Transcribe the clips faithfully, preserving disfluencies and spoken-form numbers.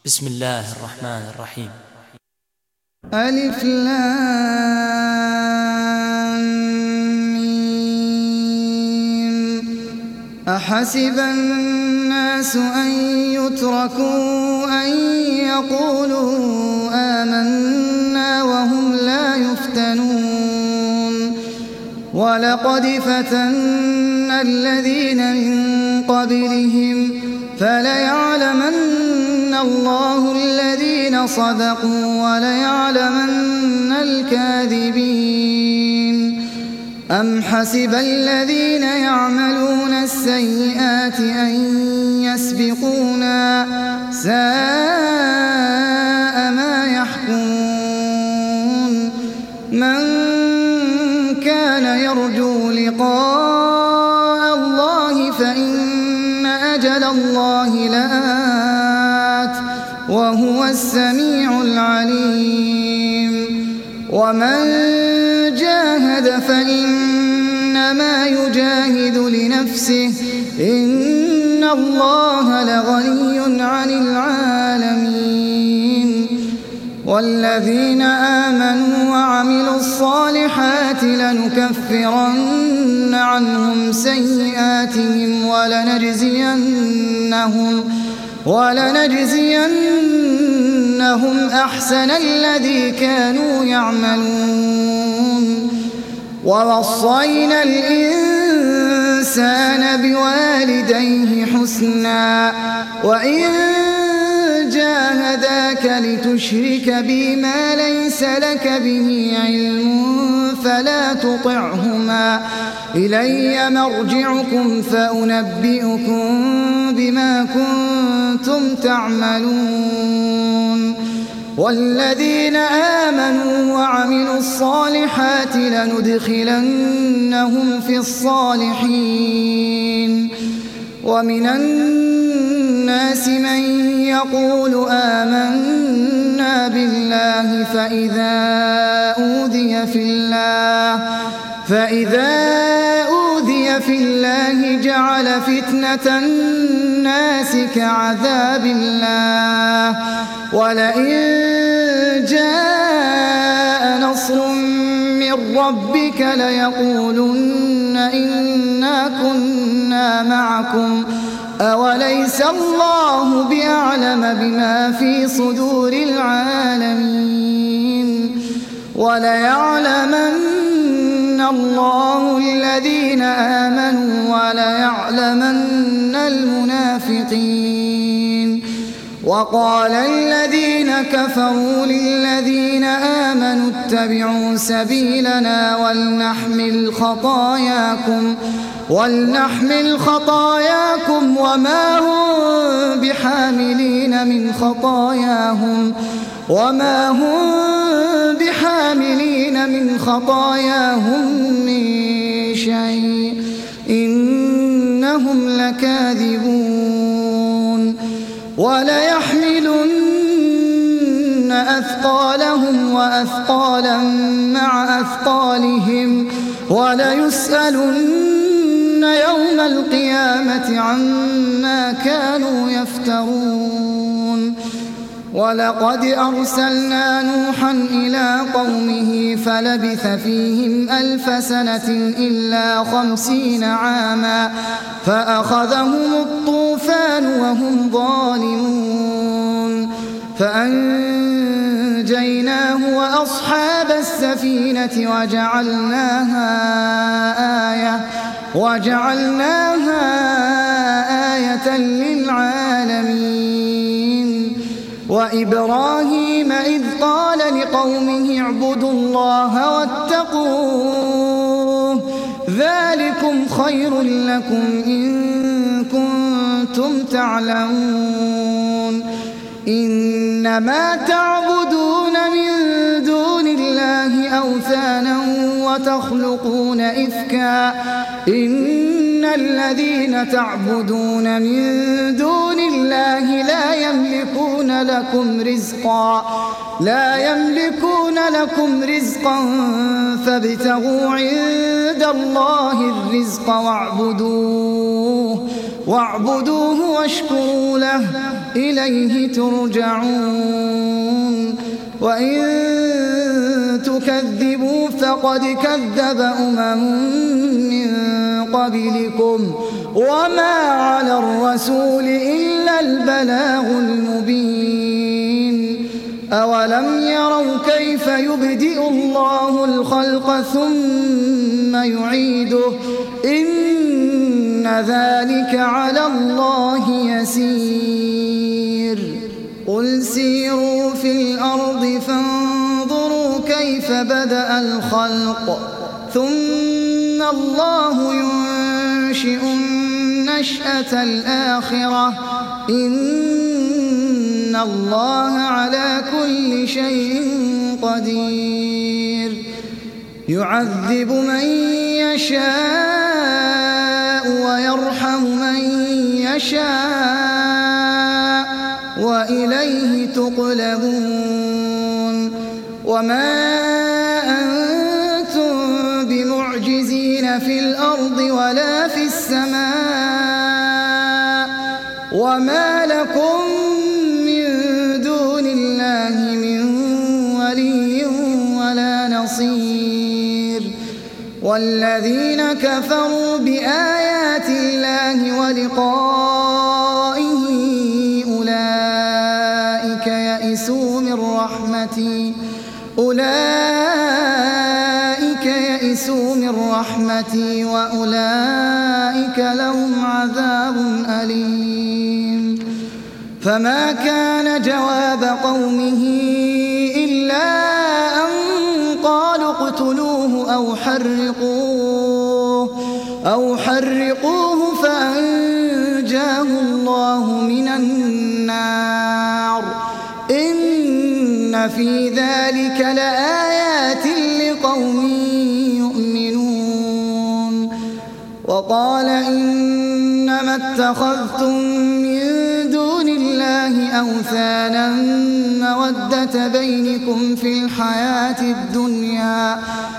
بسم الله الرحمن الرحيم. ألف لام ميم. أحسب الناس أن يتركوا أن يقولوا آمنا وهم لا يفتنون. ولقد فتنا الذين من قبلهم فليعلمن الله الذين صدقوا وليعلمن الكاذبين. أم حسب الذين يعملون السيئات أن يسبقونا ساء ما يحكمون. من كان يرجو لقاء الله فإن أجل الله لآت وهو السميع العليم. ومن جاهد فإنما يجاهد لنفسه إن الله لغني عن العالمين. والذين آمنوا وعملوا الصالحات لنكفرن عنهم سيئاتهم ولنجزينهم ولنجزينهم أحسن الذي كانوا يعملون. ووصينا الإنسان بوالديه حسنا وإن جاهداك لتشرك بي ما ليس لك به علم فلا تطعهما إلي مرجعكم فأنبئكم بما كنتم تعملون. والذين آمنوا وعملوا الصالحات لندخلنهم في الصالحين. ومن الناس من يقول آمنا بالله فإذا أوذي في الله فإذا أوذي في الله جعل فتنة الناس كعذاب الله. ولئن جاء نصر من ربك ليقولن إنا كنا معكم أوليس الله بأعلم بما في صدور العالمين. وليعلمن الله الذين آمنوا وليعلمن المنافقين. وقال الذين كفروا للذين آمنوا اتبعوا سبيلنا ولنحمل خطاياكم ولنحمل خطاياكم وما هم بحاملين من خطاياهم وما هم بحاملين من خطاياهم من شيء إنهم لكاذبون. وليحملن أثقالهم وأثقالا مع أثقالهم وليسألن يوم القيامة عما كانوا يفترون. ولقد أرسلنا نوحا إلى قومه فلبث فيهم ألف سنة إلا خمسين عاما فأخذهم الطوفان وهم ظالمون. فأنجيناه وأصحاب السفينة وجعلناها آية وجعلناها آية للعالمين. وإبراهيم إذ قال لقومه اعبدوا الله واتقوه ذلكم خير لكم إن كنتم تعلمون. إنما تعبدون من دون الله أوثانا وتخلقون إفكا إن الذين تعبدون من دون الله لا يملكون لكم رزقا لا يملكون لكم رزقا فابتغوا عند الله الرزق واعبدوه واعبدوه واشكروا له إليه ترجعون وإن تكذبوا فقد كذب أمم من قبلكم وما على الرسول إلا البلاغ المبين أولم يروا كيف يبدئ الله الخلق ثم يعيده إن ذلك على الله يسير قل سيروا في الأرض فانظروا كيف بدأ الخلق ثم الله ينشئ النشأة الآخرة إن الله على كل شيء قدير يعذب من يشاء ويرحم من يشاء وإليه تقلبون وما أنتم بمعجزين في الأرض ولا في السماء وما لكم من دون الله من ولي ولا نصير والذين كفروا بآيات الله ولقائه أولئك يئسوا من رحمتي أولئك يئسوا من رحمتي وأولئك لهم عذاب أليم فما كان جواب قومه إلا أن قالوا اقتلوه أو حرقوه أو حرقوه فأنجاه الله من النار إن في ذلك لآيات لقوم يؤمنون وقال إنما اتخذتم من دون الله أوثانا مودة بينكم في الحياة الدنيا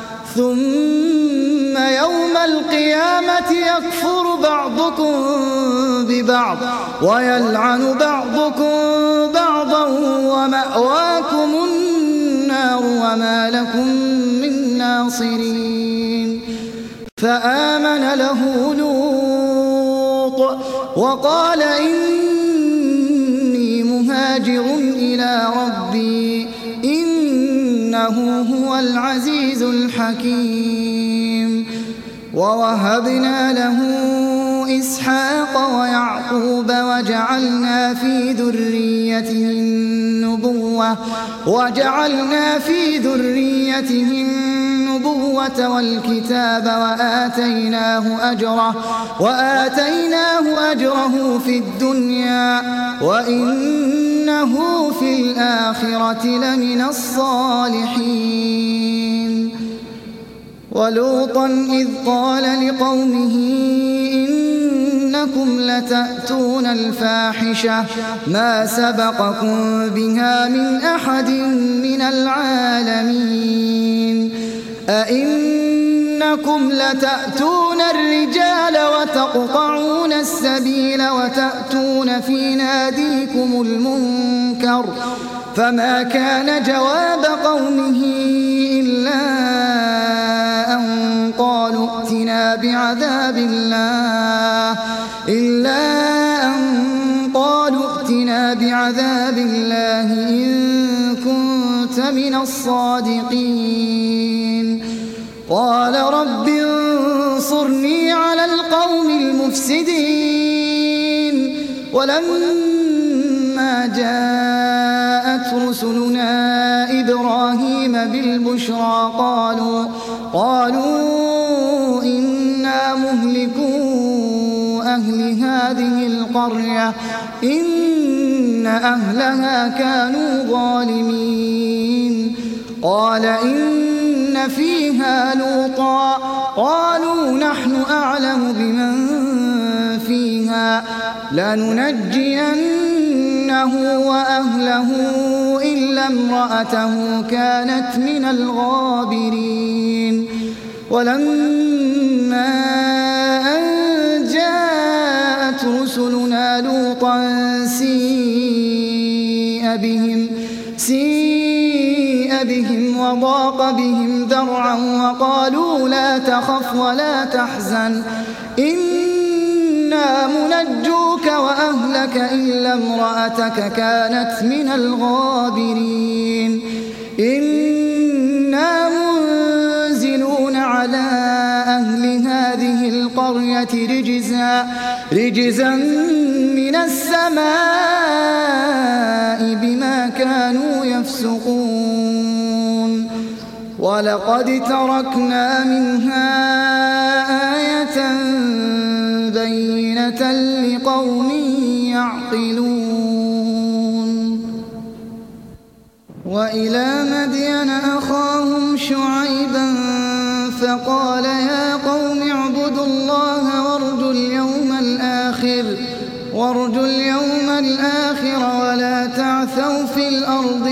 ثم يوم القيامة يكفر بعضكم ببعض ويلعن بعضكم بعضا ومأواكم النار وما لكم من ناصرين فآمن له لوط وقال إني مهاجر إلى ربي إنه هو العزيز الحكيم ووهبنا له إسحاق ويعقوب وجعلنا في ذريته النبوة وجعلنا في ذريته النبوة والكتاب وآتيناه أجره وآتيناه أجره في الدنيا وإنه في الآخرة لمن الصالحين ولوطا إذ قال لقومه إنكم لتأتون الفاحشة ما سبقكم بها من أحد من العالمين أئنكم لتأتون الرجال وتقطعون السبيل وتأتون في ناديكم المنكر فما كان جواب قومه إلا أن قالوا ائتنا بعذاب الله إلا أن قالوا ائتنا بعذاب الله إن كنت من الصادقين قال رب انصرني على القوم المفسدين ولما جاءت رسلنا إبراهيم بالبشرى قالوا قالوا إنا مهلكو أهل هذه القرية إن أهلها كانوا ظالمين قال إن فيها لوطا قالوا نحن أعلم بمن فيها لننجينه وأهله إلا امرأته كانت من الغابرين ولما أن جاءت سيء بهم سيء بهم وضاق بهم ذرعا وقالوا لا تخف ولا تحزن إنا منجوك وأهلك إلا امرأتك كانت من الغابرين إنا منزلون على أهل هذه القرية رجزا رجزا من السماء بما كانوا يفسقون ولقد تركنا منها آية بينة لقوم يعقلون وإلى مدين أخاهم شعيبا فقال يا قوم اعبدوا الله وارجوا اليوم الآخر وارجوا اليوم الآخر ولا تعثوا في الأرض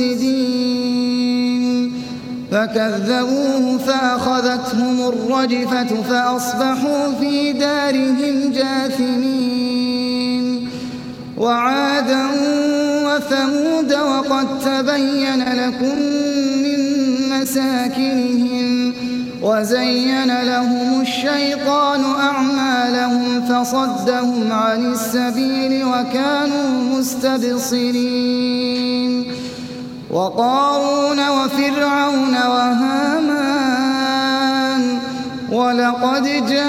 مفسدين فكذبوه فأخذتهم الرجفة فأصبحوا في دارهم جاثمين وعادا وثمود وقد تبين لكم من مساكنهم وزين لهم الشيطان أعمالهم فصدهم عن السبيل وكانوا مستبصرين وقارون وفرعون وهامان ولقد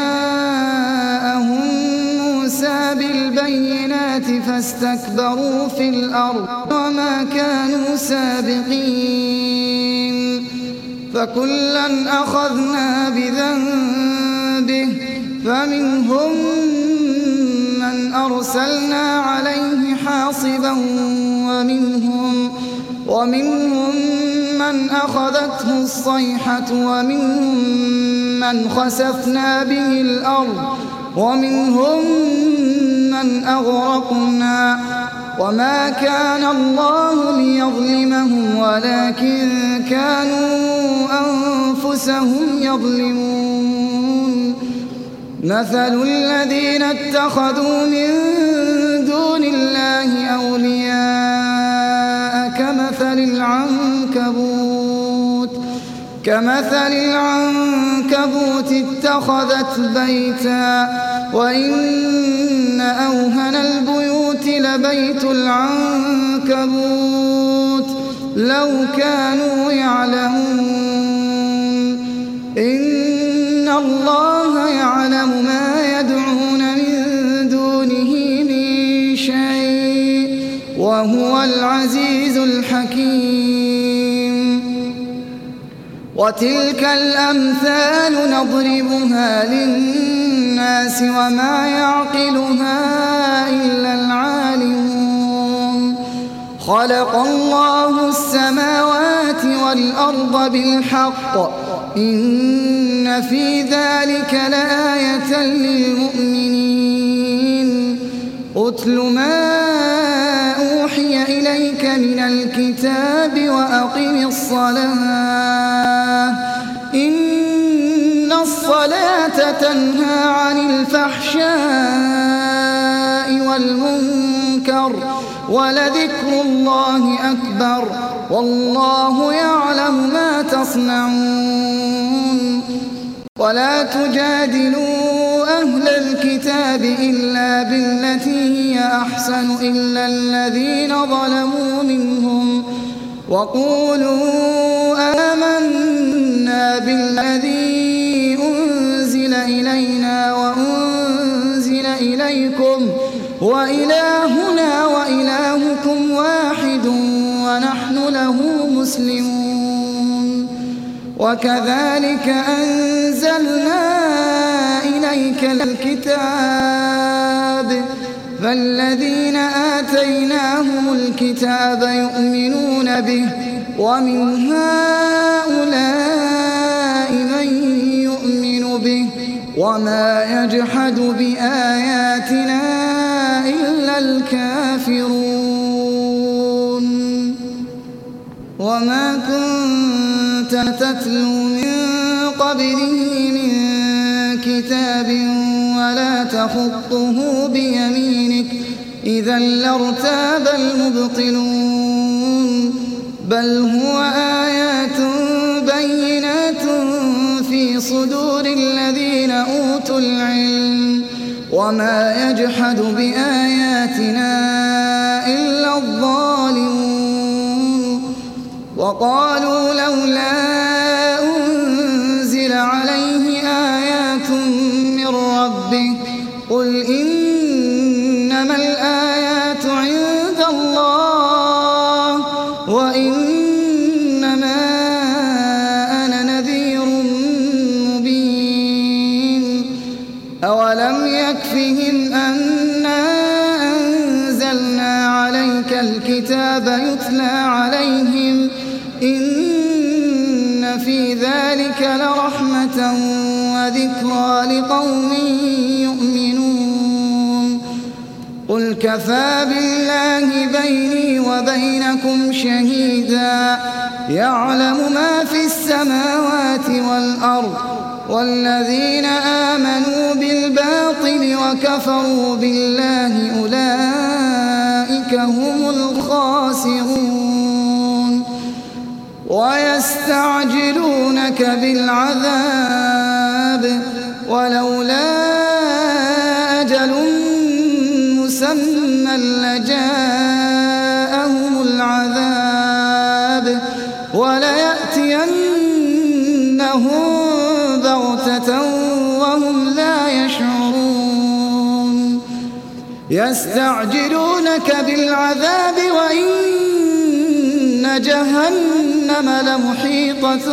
جاءهم موسى بالبينات فاستكبروا في الأرض وما كانوا سابقين فكلا أخذنا بذنبه فمنهم من أرسلنا عليه حاصبا ومنهم ومنهم من أخذته الصيحة ومنهم من خسفنا به الأرض ومنهم من أغرقنا وما كان الله ليظلمهم ولكن كانوا أنفسهم يظلمون مثل الذين اتخذوا من دون الله أولياء كمثل العنكبوت كمثل العنكبوت اتخذت بيتا وإن أوهن البيوت لبيت العنكبوت لو كانوا يعلمون إن الله يعلم ما يدعون من دونه من شيء وهو العزيز الحكيم وتلك الأمثال نضربها للناس وما يعقلها إلا العالمون خلق الله السماوات والأرض بالحق إن في ذلك لآية للمؤمنين أتل ما أوحي إليك من الكتاب وأقم الصلاة إن الصلاة تنهى عن الفحشاء والمنكر ولذكر الله أكبر والله يعلم ما تصنعون ولا تجادلوا أهل الكتاب إلا بالتي هي أحسن إلا الذين ظلموا منهم وقولوا آمنا بالذي أنزل إلينا وأنزل إليكم وإلهنا وإلهكم واحد ونحن له مسلمون وكذلك أنزلنا إليك الكتاب فالذين آتيناهم الكتاب يؤمنون به ومن هؤلاء من يؤمن به وما يجحد بآياتنا إلا الكافرون وما كنت تتلو من قبله من كتاب ولا تخطه بيمينك إذا إذا لارتاب المبطلون بل هو آيات بينات في صدور الذين أوتوا العلم وما يجحد بآياتنا إلا الظالمون وقالوا لولا أنزل عليه آيات من ربه قل إنما الآيات عند الله وإنما أنا نذير مبين أولم يكفهم أنا أنزلنا عليك الكتاب يتلى عليهم إن في ذلك لرحمة وذكرى لقوم يؤمنون قل كفى بالله بيني وبينكم شهيدا يعلم ما في السماوات والأرض والذين آمنوا بالباطل وكفروا بالله أولئك هم الخاسرون ويستعجلونك بالعذاب ولولا أجل مسمى لجاءهم العذاب وليأتينهم بغتة وهم لا يشعرون يستعجلونك بالعذاب وإن جهنم لمحيطة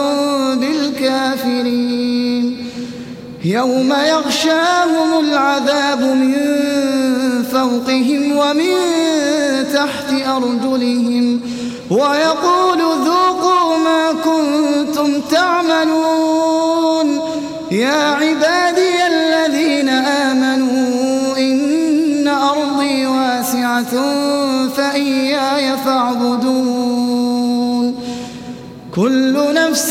بالكافرين يوم يغشاهم العذاب من فوقهم ومن تحت أرجلهم ويقول ذوقوا ما كنتم تعملون يا عبادي الذين آمنوا إن أرضي واسعة فإياي فاعبدون كل نفس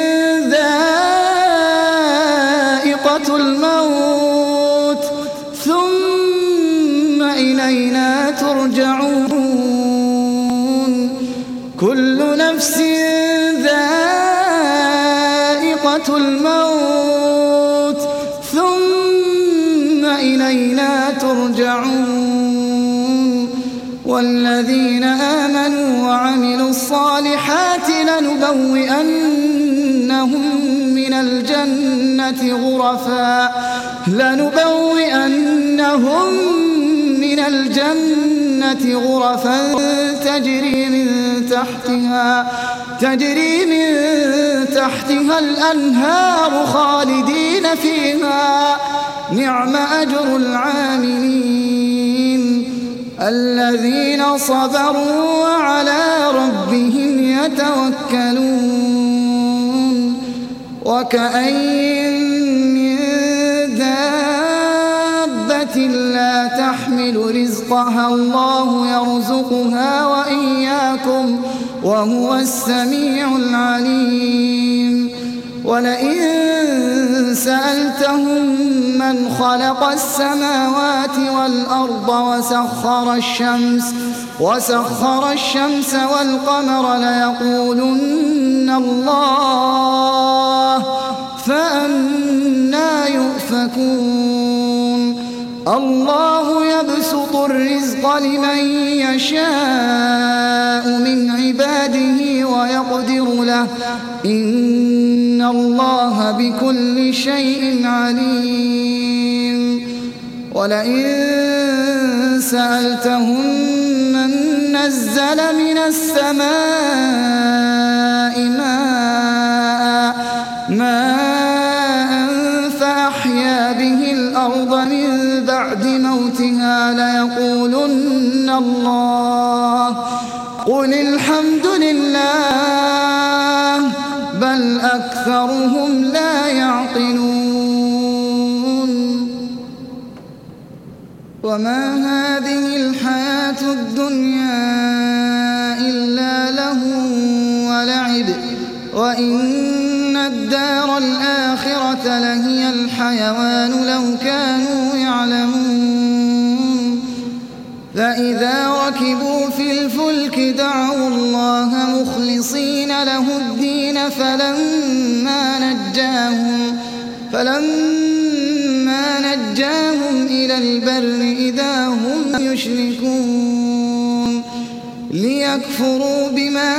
ذائقة الموت ثم إلينا ترجعون كل نفس ذائقة الموت ثم إلينا ترجعون والذين آمنوا وعملوا الصالحات لنبوئنهم من الجنة غرفا لنبوئنهم من الجنة غرفا تجري من تحتها تجري من تحتها الأنهار خالدين فيها نعم أجر العاملين الذين صبروا وعلى ربهم يتوكلون وكأين من دابة لا تحمل رزقها الله يرزقها وإياكم وهو السميع العليم ولئن سألتهم من خلق السماوات والأرض وسخر الشمس وسخر الشمس والقمر ليقولن الله فأنى يؤفكون الله يبسط الرزق لمن يشاء من عباده ويقدر له إن الله بكل شيء عليم ولئن سألتهم من نزل من السماء ماء ماء فأحيا به الأرض من بعد موتها ليقولن الله قل الحمد لله بل أكثرهم لا يعقلون وما هذه الحياة الدنيا إلا لهو ولعب وإن الدار الآخرة لهي الحيوان لو كانوا يعلمون فإذا ركبوا في الفلك دعوا الله مخلصين له الدين فلما نجاهم, فلما نجاهم إلى البر إذا هم يشركون ليكفروا بما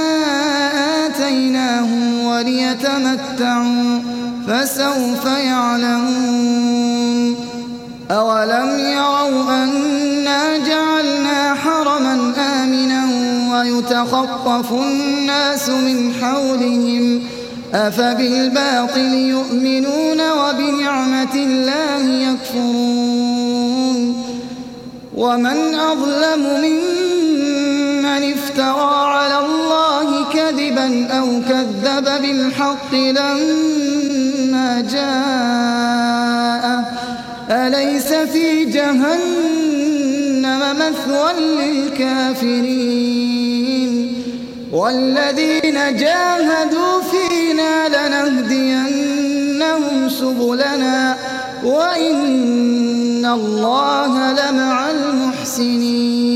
آتيناهم وليتمتعوا فسوف يعلمون. أولم يروا أنا جعلنا حرما آمنا ويتخطف الناس من حولهم أفبالباطل يؤمنون وبنعمة الله يكفرون. ومن أظلم ممن افترى على الله كذبا أو كذب بالحق لما جاءه أليس في جهنم مثوى للكافرين والذين جاهدوا فينا لنهدينهم سبلنا وإن الله لمع المحسنين.